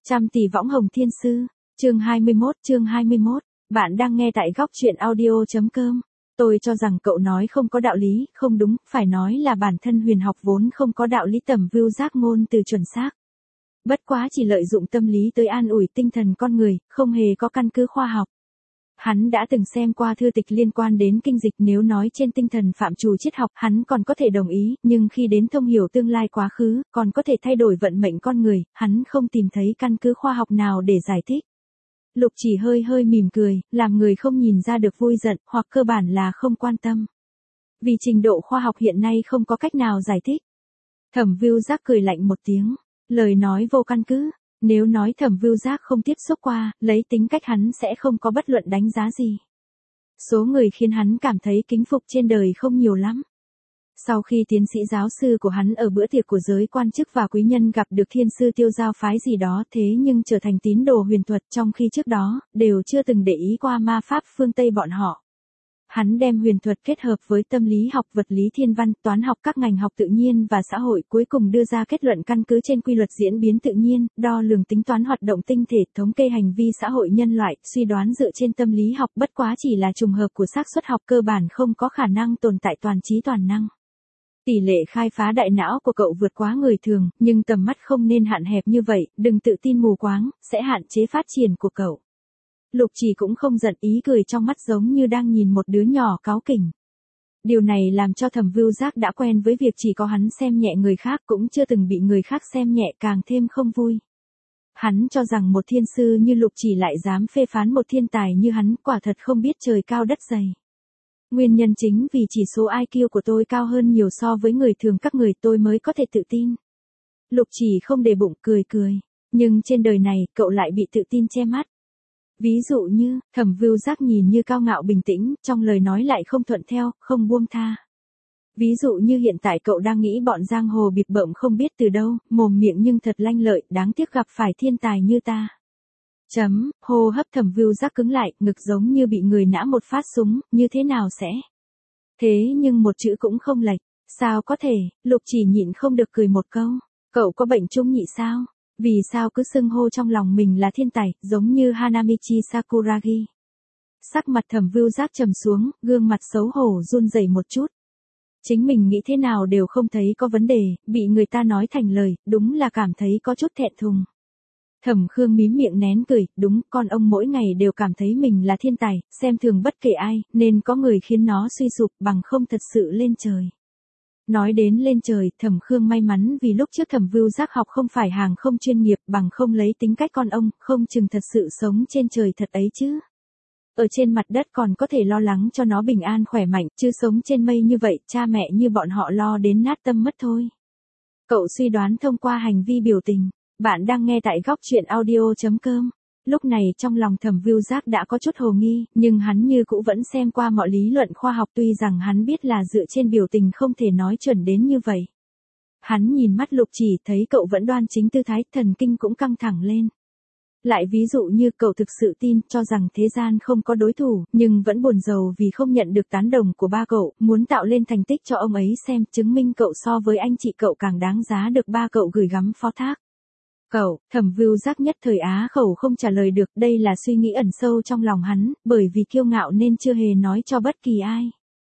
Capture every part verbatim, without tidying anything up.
Trăm tỷ võng hồng thiên sư, chương hai mươi mốt, chương hai mươi mốt, bạn đang nghe tại góc truyện audio.com. Tôi cho rằng cậu nói không có đạo lý, không đúng, phải nói là bản thân huyền học vốn không có đạo lý tầm view giác ngôn từ chuẩn xác. Bất quá chỉ lợi dụng tâm lý tới an ủi tinh thần con người, không hề có căn cứ khoa học. Hắn đã từng xem qua thư tịch liên quan đến kinh dịch, nếu nói trên tinh thần phạm trù triết học hắn còn có thể đồng ý, nhưng khi đến thông hiểu tương lai quá khứ, còn có thể thay đổi vận mệnh con người, hắn không tìm thấy căn cứ khoa học nào để giải thích. Lục Chỉ hơi hơi mỉm cười, làm người không nhìn ra được vui giận, hoặc cơ bản là không quan tâm. Vì trình độ khoa học hiện nay không có cách nào giải thích. Thẩm Vưu Giác cười lạnh một tiếng, lời nói vô căn cứ. Nếu nói Thẩm Vưu Giác không tiếp xúc qua, lấy tính cách hắn sẽ không có bất luận đánh giá gì. Số người khiến hắn cảm thấy kính phục trên đời không nhiều lắm. Sau khi tiến sĩ giáo sư của hắn ở bữa tiệc của giới quan chức và quý nhân gặp được thiên sư Tiêu Giao phái gì đó, thế nhưng trở thành tín đồ huyền thuật, trong khi trước đó, đều chưa từng để ý qua ma pháp phương Tây bọn họ. Hắn đem huyền thuật kết hợp với tâm lý học, vật lý thiên văn, toán học, các ngành học tự nhiên và xã hội, cuối cùng đưa ra kết luận căn cứ trên quy luật diễn biến tự nhiên, đo lường tính toán hoạt động tinh thể, thống kê hành vi xã hội nhân loại, suy đoán dựa trên tâm lý học, bất quá chỉ là trùng hợp của xác suất học, cơ bản không có khả năng tồn tại toàn trí toàn năng. Tỷ lệ khai phá đại não của cậu vượt quá người thường, nhưng tầm mắt không nên hạn hẹp như vậy, đừng tự tin mù quáng, sẽ hạn chế phát triển của cậu. Lục Chỉ cũng không giận, ý cười trong mắt giống như đang nhìn một đứa nhỏ cáu kỉnh. Điều này làm cho Thẩm Vưu Giác đã quen với việc chỉ có hắn xem nhẹ người khác, cũng chưa từng bị người khác xem nhẹ, càng thêm không vui. Hắn cho rằng một thiên sư như Lục Chỉ lại dám phê phán một thiên tài như hắn, quả thật không biết trời cao đất dày. Nguyên nhân chính vì chỉ số i kiu của tôi cao hơn nhiều so với người thường các người, tôi mới có thể tự tin. Lục Chỉ không để bụng, cười cười. Nhưng trên đời này, cậu lại bị tự tin che mắt. Ví dụ như, Thẩm Vưu Giác nhìn như cao ngạo bình tĩnh, trong lời nói lại không thuận theo, không buông tha. Ví dụ như hiện tại cậu đang nghĩ bọn giang hồ bịp bợm không biết từ đâu, mồm miệng nhưng thật lanh lợi, đáng tiếc gặp phải thiên tài như ta. Chấm, hô hấp Thẩm Vưu Giác cứng lại, ngực giống như bị người nã một phát súng, như thế nào sẽ? Thế nhưng một chữ cũng không lệch, sao có thể? Lục Chỉ nhịn không được cười một câu, cậu có bệnh trung nhị sao? Vì sao cứ xưng hô trong lòng mình là thiên tài, giống như Hanamichi Sakuragi. Sắc mặt Thẩm Vưu Giác trầm xuống, gương mặt xấu hổ run rẩy một chút. Chính mình nghĩ thế nào đều không thấy có vấn đề, bị người ta nói thành lời, đúng là cảm thấy có chút thẹn thùng. Thẩm Khương mím miệng nén cười, đúng, con ông mỗi ngày đều cảm thấy mình là thiên tài, xem thường bất kể ai, nên có người khiến nó suy sụp, bằng không thật sự lên trời. Nói đến lên trời, Thẩm Khương may mắn vì lúc trước Thẩm Vưu Giác học không phải hàng không chuyên nghiệp, bằng không lấy tính cách con ông, không chừng thật sự sống trên trời thật ấy chứ. Ở trên mặt đất còn có thể lo lắng cho nó bình an khỏe mạnh, chứ sống trên mây như vậy, cha mẹ như bọn họ lo đến nát tâm mất thôi. Cậu suy đoán thông qua hành vi biểu tình. Bạn đang nghe tại góc truyện audio.com. Lúc này trong lòng Thẩm Vưu Giác đã có chút hồ nghi, nhưng hắn như cũ vẫn xem qua mọi lý luận khoa học, tuy rằng hắn biết là dựa trên biểu tình không thể nói chuẩn đến như vậy. Hắn nhìn mắt Lục Chỉ, thấy cậu vẫn đoan chính tư thái, thần kinh cũng căng thẳng lên. Lại ví dụ như cậu thực sự tin, cho rằng thế gian không có đối thủ, nhưng vẫn buồn rầu vì không nhận được tán đồng của ba cậu, muốn tạo lên thành tích cho ông ấy xem, chứng minh cậu so với anh chị cậu càng đáng giá được ba cậu gửi gắm phó thác. Cậu, Thẩm Vưu Giác nhất thời á khẩu không trả lời được, đây là suy nghĩ ẩn sâu trong lòng hắn, bởi vì kiêu ngạo nên chưa hề nói cho bất kỳ ai.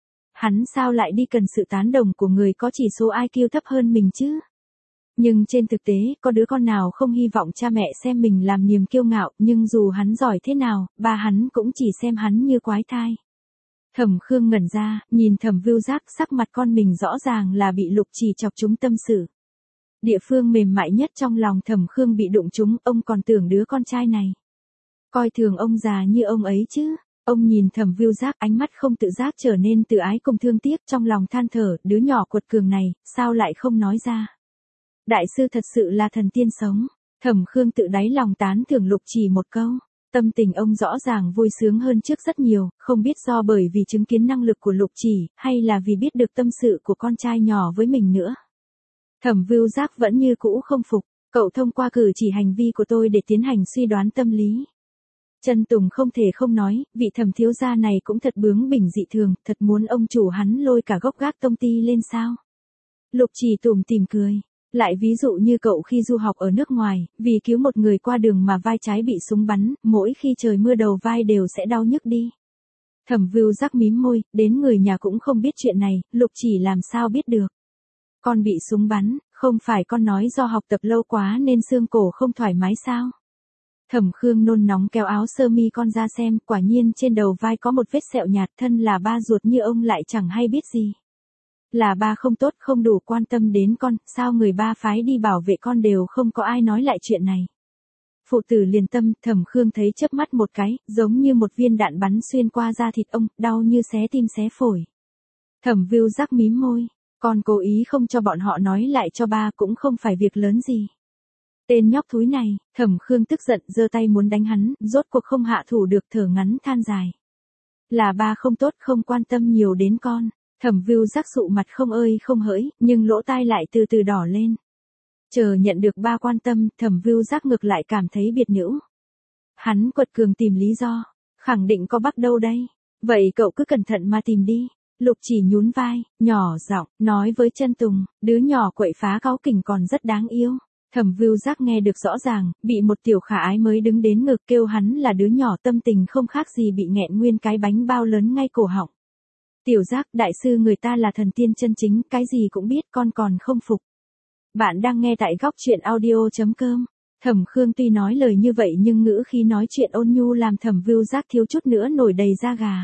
Hắn sao lại đi cần sự tán đồng của người có chỉ số i kiu thấp hơn mình chứ? Nhưng trên thực tế, có đứa con nào không hy vọng cha mẹ xem mình làm niềm kiêu ngạo, nhưng dù hắn giỏi thế nào, ba hắn cũng chỉ xem hắn như quái thai. Thẩm Khương ngẩn ra, nhìn Thẩm Vưu Giác, sắc mặt con mình rõ ràng là bị Lục Chỉ chọc trúng tâm sự. Địa phương mềm mại nhất trong lòng Thẩm Khương bị đụng trúng, ông còn tưởng đứa con trai này coi thường ông già như ông ấy chứ. Ông nhìn Thẩm Vưu Giác, ánh mắt không tự giác trở nên từ ái cùng thương tiếc, trong lòng than thở, đứa nhỏ quật cường này, sao lại không nói ra. Đại sư thật sự là thần tiên sống. Thẩm Khương tự đáy lòng tán thưởng Lục Chỉ một câu. Tâm tình ông rõ ràng vui sướng hơn trước rất nhiều, không biết do bởi vì chứng kiến năng lực của Lục Chỉ, hay là vì biết được tâm sự của con trai nhỏ với mình nữa. Thẩm Vưu Giác vẫn như cũ không phục, cậu thông qua cử chỉ hành vi của tôi để tiến hành suy đoán tâm lý. Chân Tùng không thể không nói, vị Thẩm thiếu gia này cũng thật bướng bỉnh dị thường, thật muốn ông chủ hắn lôi cả gốc gác công ty lên sao. Lục Chỉ tủm tỉm cười, Lại ví dụ như cậu khi du học ở nước ngoài, vì cứu một người qua đường mà vai trái bị súng bắn, mỗi khi trời mưa đầu vai đều sẽ đau nhức đi. Thẩm Vưu Giác mím môi, đến người nhà cũng không biết chuyện này, Lục Chỉ làm sao biết được. Con bị súng bắn, không phải con nói do học tập lâu quá nên xương cổ không thoải mái sao? Thẩm Khương nôn nóng kéo áo sơ mi con ra xem, quả nhiên trên đầu vai có một vết sẹo nhạt, thân là ba ruột như ông lại chẳng hay biết gì. Là ba không tốt, không đủ quan tâm đến con, sao người ba phái đi bảo vệ con đều không có ai nói lại chuyện này. Phụ tử liền tâm, Thẩm Khương thấy chớp mắt một cái, giống như một viên đạn bắn xuyên qua da thịt ông, đau như xé tim xé phổi. Thẩm Vưu Giác mím môi, con cố ý không cho bọn họ nói lại cho ba cũng không phải việc lớn gì. Tên nhóc thúi này, Thẩm Khương tức giận giơ tay muốn đánh hắn, rốt cuộc không hạ thủ được, thở ngắn than dài. Là ba không tốt, không quan tâm nhiều đến con. Thẩm Vưu Giác sụ mặt không ơi không hỡi, nhưng lỗ tai lại từ từ đỏ lên. Chờ nhận được ba quan tâm, Thẩm Vưu Giác ngược lại cảm thấy biệt nữ. Hắn quật cường tìm lý do, khẳng định có bắt đâu đây. Vậy cậu cứ cẩn thận mà tìm đi. Lục Chỉ nhún vai, nhỏ giọng nói với Chân Tùng, đứa nhỏ quậy phá cáu kỉnh còn rất đáng yêu. Thẩm Vưu Giác nghe được rõ ràng, bị một tiểu khả ái mới đứng đến ngực kêu hắn là đứa nhỏ, tâm tình không khác gì bị nghẹn nguyên cái bánh bao lớn ngay cổ họng. Tiểu Giác, đại sư người ta là thần tiên chân chính, cái gì cũng biết, con còn không phục. Bạn đang nghe tại góc truyện audio chấm com. Thẩm Khương tuy nói lời như vậy nhưng ngữ khí nói chuyện ôn nhu làm Thẩm Vưu Giác thiếu chút nữa nổi đầy da gà.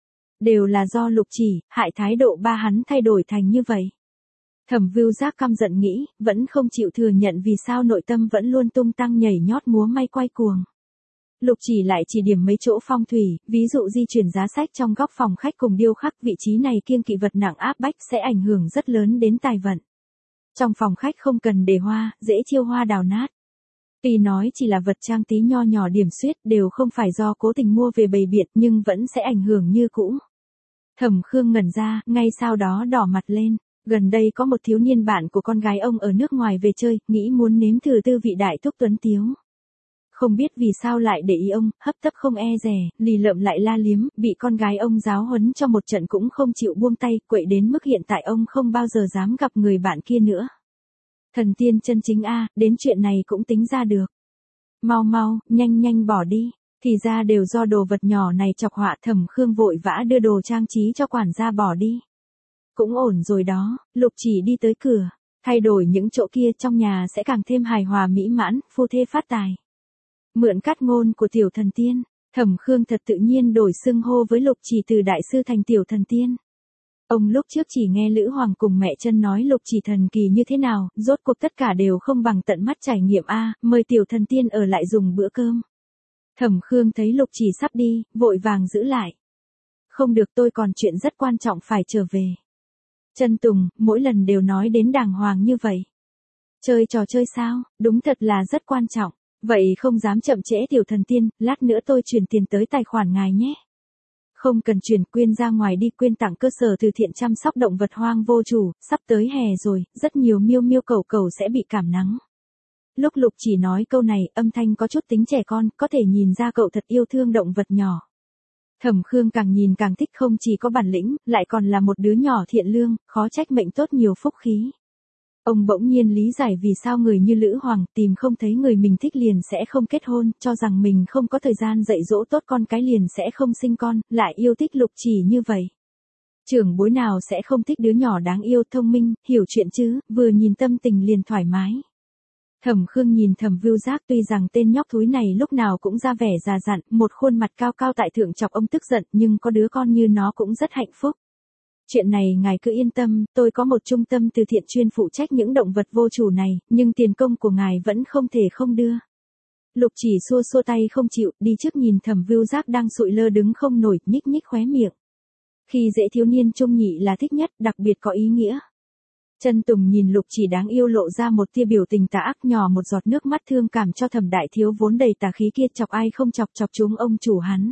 Đều là do Lục Chỉ, hại thái độ ba hắn thay đổi thành như vậy. Thẩm Vưu Giác căm giận nghĩ, vẫn không chịu thừa nhận vì sao nội tâm vẫn luôn tung tăng nhảy nhót múa may quay cuồng. Lục Chỉ lại chỉ điểm mấy chỗ phong thủy, ví dụ di chuyển giá sách trong góc phòng khách cùng điêu khắc, vị trí này kiêng kỵ vật nặng áp bách sẽ ảnh hưởng rất lớn đến tài vận. Trong phòng khách không cần để hoa, dễ chiêu hoa đào nát. Tuy nói chỉ là vật trang tí nho nhỏ điểm xuyết, đều không phải do cố tình mua về bày biện nhưng vẫn sẽ ảnh hưởng như cũ. Thẩm Khương ngẩn ra, ngay sau đó đỏ mặt lên. Gần đây có một thiếu niên bạn của con gái ông ở nước ngoài về chơi, nghĩ muốn nếm thử tư vị đại thúc tuấn tiếu. Không biết vì sao lại để ý ông, hấp tấp không e dè, lì lợm lại la liếm, bị con gái ông giáo huấn cho một trận cũng không chịu buông tay, quậy đến mức hiện tại ông không bao giờ dám gặp người bạn kia nữa. Thần tiên chân chính a, đến chuyện này cũng tính ra được. Mau mau, nhanh nhanh bỏ đi, thì ra đều do đồ vật nhỏ này chọc họa. Thẩm Khương vội vã đưa đồ trang trí cho quản gia bỏ đi. Cũng ổn rồi đó, Lục Chỉ đi tới cửa, thay đổi những chỗ kia trong nhà sẽ càng thêm hài hòa mỹ mãn, phu thê phát tài. Mượn cát ngôn của tiểu thần tiên, Thẩm Khương thật tự nhiên đổi xưng hô với Lục Chỉ từ đại sư thành tiểu thần tiên. Ông lúc trước chỉ nghe Lữ Hoàng cùng mẹ Chân nói Lục Chỉ thần kỳ như thế nào, rốt cuộc tất cả đều không bằng tận mắt trải nghiệm a, mời tiểu thần tiên ở lại dùng bữa cơm. Thẩm Khương thấy Lục Chỉ sắp đi, vội vàng giữ lại. Không được, tôi còn chuyện rất quan trọng phải trở về. Chân Tùng, mỗi lần đều nói đến đàng hoàng như vậy. Chơi trò chơi sao, đúng thật là rất quan trọng. Vậy không dám chậm trễ tiểu thần tiên, lát nữa tôi chuyển tiền tới tài khoản ngài nhé. Không cần chuyển, quyên ra ngoài đi, quyên tặng cơ sở từ thiện chăm sóc động vật hoang vô chủ, sắp tới hè rồi, rất nhiều miêu miêu cẩu cẩu sẽ bị cảm nắng. Lúc Lục Chỉ nói câu này, âm thanh có chút tính trẻ con, có thể nhìn ra cậu thật yêu thương động vật nhỏ. Thẩm Khương càng nhìn càng thích, không chỉ có bản lĩnh, lại còn là một đứa nhỏ thiện lương, khó trách mệnh tốt nhiều phúc khí. Ông bỗng nhiên lý giải vì sao người như Lữ Hoàng tìm không thấy người mình thích liền sẽ không kết hôn, cho rằng mình không có thời gian dạy dỗ tốt con cái liền sẽ không sinh con, lại yêu thích Lục Chỉ như vậy. Trưởng bối nào sẽ không thích đứa nhỏ đáng yêu, thông minh, hiểu chuyện chứ, vừa nhìn tâm tình liền thoải mái. Thẩm Khương nhìn Thẩm Vưu Giác, tuy rằng tên nhóc thúi này lúc nào cũng ra vẻ già dặn, một khuôn mặt cao cao tại thượng chọc ông tức giận, nhưng có đứa con như nó cũng rất hạnh phúc. Chuyện này ngài cứ yên tâm, tôi có một trung tâm từ thiện chuyên phụ trách những động vật vô chủ này, nhưng tiền công của ngài vẫn không thể không đưa. Lục Chỉ xua xua tay không chịu, đi trước nhìn Thẩm Vưu Giác đang sụi lơ đứng không nổi, nhích nhích khóe miệng. Khi dễ thiếu niên trung nhị là thích nhất, đặc biệt có ý nghĩa. Chân Tùng nhìn Lục Chỉ đáng yêu lộ ra một tia biểu tình tà ác, nhỏ một giọt nước mắt thương cảm cho Thẩm đại thiếu vốn đầy tà khí kia, chọc ai không chọc chọc chúng ông chủ hắn.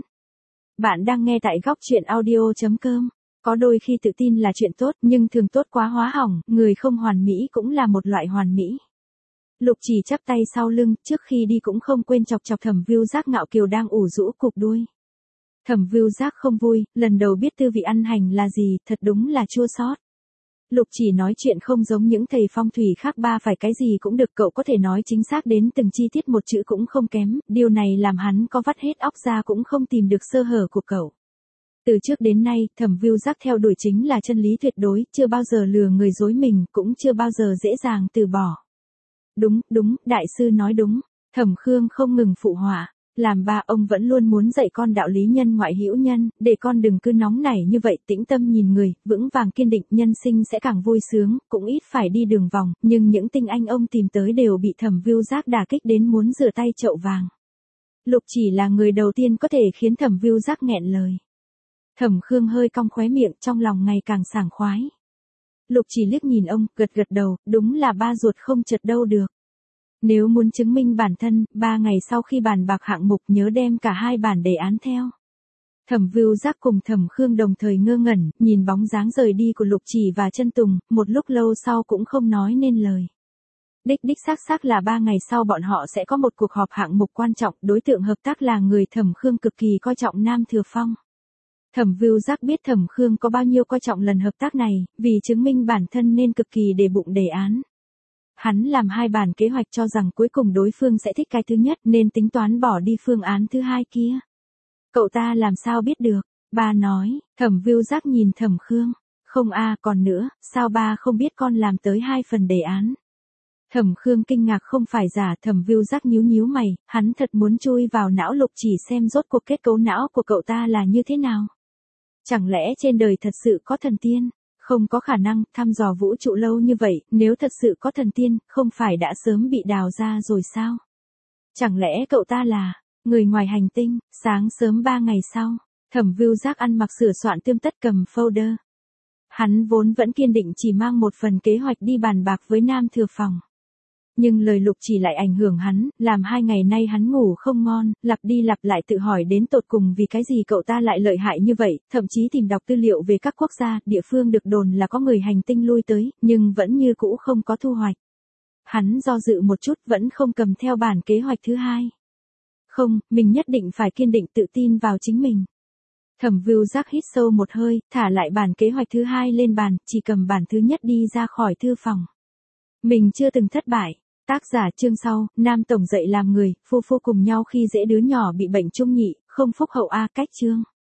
Bạn đang nghe tại góc truyện audio chấm com. Có đôi khi tự tin là chuyện tốt, nhưng thường tốt quá hóa hỏng, người không hoàn mỹ cũng là một loại hoàn mỹ. Lục Chỉ chắp tay sau lưng, trước khi đi cũng không quên chọc chọc Thẩm Vưu Giác ngạo kiều đang ủ rũ cụp đuôi. Thẩm Vưu Giác không vui, lần đầu biết tư vị ăn hành là gì, thật đúng là chua xót. Lục Chỉ nói chuyện không giống những thầy phong thủy khác, ba phải cái gì cũng được, cậu có thể nói chính xác đến từng chi tiết một chữ cũng không kém, điều này làm hắn có vắt hết óc ra cũng không tìm được sơ hở của cậu. Từ trước đến nay, Thẩm View Giác theo đuổi chính là chân lý tuyệt đối, chưa bao giờ lừa người dối mình, cũng chưa bao giờ dễ dàng từ bỏ. Đúng, đúng, đại sư nói đúng, Thẩm Khương không ngừng phụ họa. Làm ba, ông vẫn luôn muốn dạy con đạo lý nhân ngoại hữu nhân, để con đừng cứ nóng nảy như vậy, tĩnh tâm nhìn người, vững vàng kiên định, nhân sinh sẽ càng vui sướng, cũng ít phải đi đường vòng, nhưng những tinh anh ông tìm tới đều bị Thẩm View Giác đả kích đến muốn rửa tay chậu vàng. Lục Chỉ là người đầu tiên có thể khiến Thẩm View Giác nghẹn lời. Thẩm Khương hơi cong khóe miệng, trong lòng ngày càng sảng khoái. Lục Chỉ liếc nhìn ông, gật gật đầu, đúng là ba ruột không chật đâu được. Nếu muốn chứng minh bản thân, ba ngày sau khi bàn bạc hạng mục nhớ đem cả hai bản đề án theo. Thẩm View Giác cùng Thẩm Khương đồng thời ngơ ngẩn, nhìn bóng dáng rời đi của Lục Chỉ và Chân Tùng, một lúc lâu sau cũng không nói nên lời. Đích đích xác xác là ba ngày sau bọn họ sẽ có một cuộc họp hạng mục quan trọng, đối tượng hợp tác là người Thẩm Khương cực kỳ coi trọng Nam Thừa Phong. Thẩm View Giác biết Thẩm Khương có bao nhiêu coi trọng lần hợp tác này, vì chứng minh bản thân nên cực kỳ để bụng đề án. Hắn làm hai bản kế hoạch cho rằng cuối cùng đối phương sẽ thích cái thứ nhất nên tính toán bỏ đi phương án thứ hai kia. Cậu ta làm sao biết được? Ba nói. Thẩm View Giác nhìn Thẩm Khương. Không a, còn nữa, sao ba không biết con làm tới hai phần đề án? Thẩm Khương kinh ngạc không phải giả, Thẩm View Giác nhíu nhíu mày, hắn thật muốn chui vào não Lục Chỉ xem rốt cuộc kết cấu não của cậu ta là như thế nào. Chẳng lẽ trên đời thật sự có thần tiên? Không có khả năng, thăm dò vũ trụ lâu như vậy, nếu thật sự có thần tiên, không phải đã sớm bị đào ra rồi sao? Chẳng lẽ cậu ta là người ngoài hành tinh? Sáng sớm ba ngày sau, Thẩm View Giác ăn mặc sửa soạn tươm tất cầm folder. Hắn vốn vẫn kiên định chỉ mang một phần kế hoạch đi bàn bạc với Nam Thừa Phong. Nhưng lời Lục Chỉ lại ảnh hưởng hắn, làm hai ngày nay hắn ngủ không ngon, lặp đi lặp lại tự hỏi đến tột cùng vì cái gì cậu ta lại lợi hại như vậy, thậm chí tìm đọc tư liệu về các quốc gia, địa phương được đồn là có người hành tinh lui tới, nhưng vẫn như cũ không có thu hoạch. Hắn do dự một chút vẫn không cầm theo bản kế hoạch thứ hai. Không, mình nhất định phải kiên định tự tin vào chính mình. Thẩm View Giác hít sâu một hơi, thả lại bản kế hoạch thứ hai lên bàn, chỉ cầm bản thứ nhất đi ra khỏi thư phòng. Mình chưa từng thất bại. Tác giả chương sau, Nam Tổng dạy làm người, phu phu cùng nhau khi dễ đứa nhỏ bị bệnh trung nhị, không phúc hậu a, cách chương.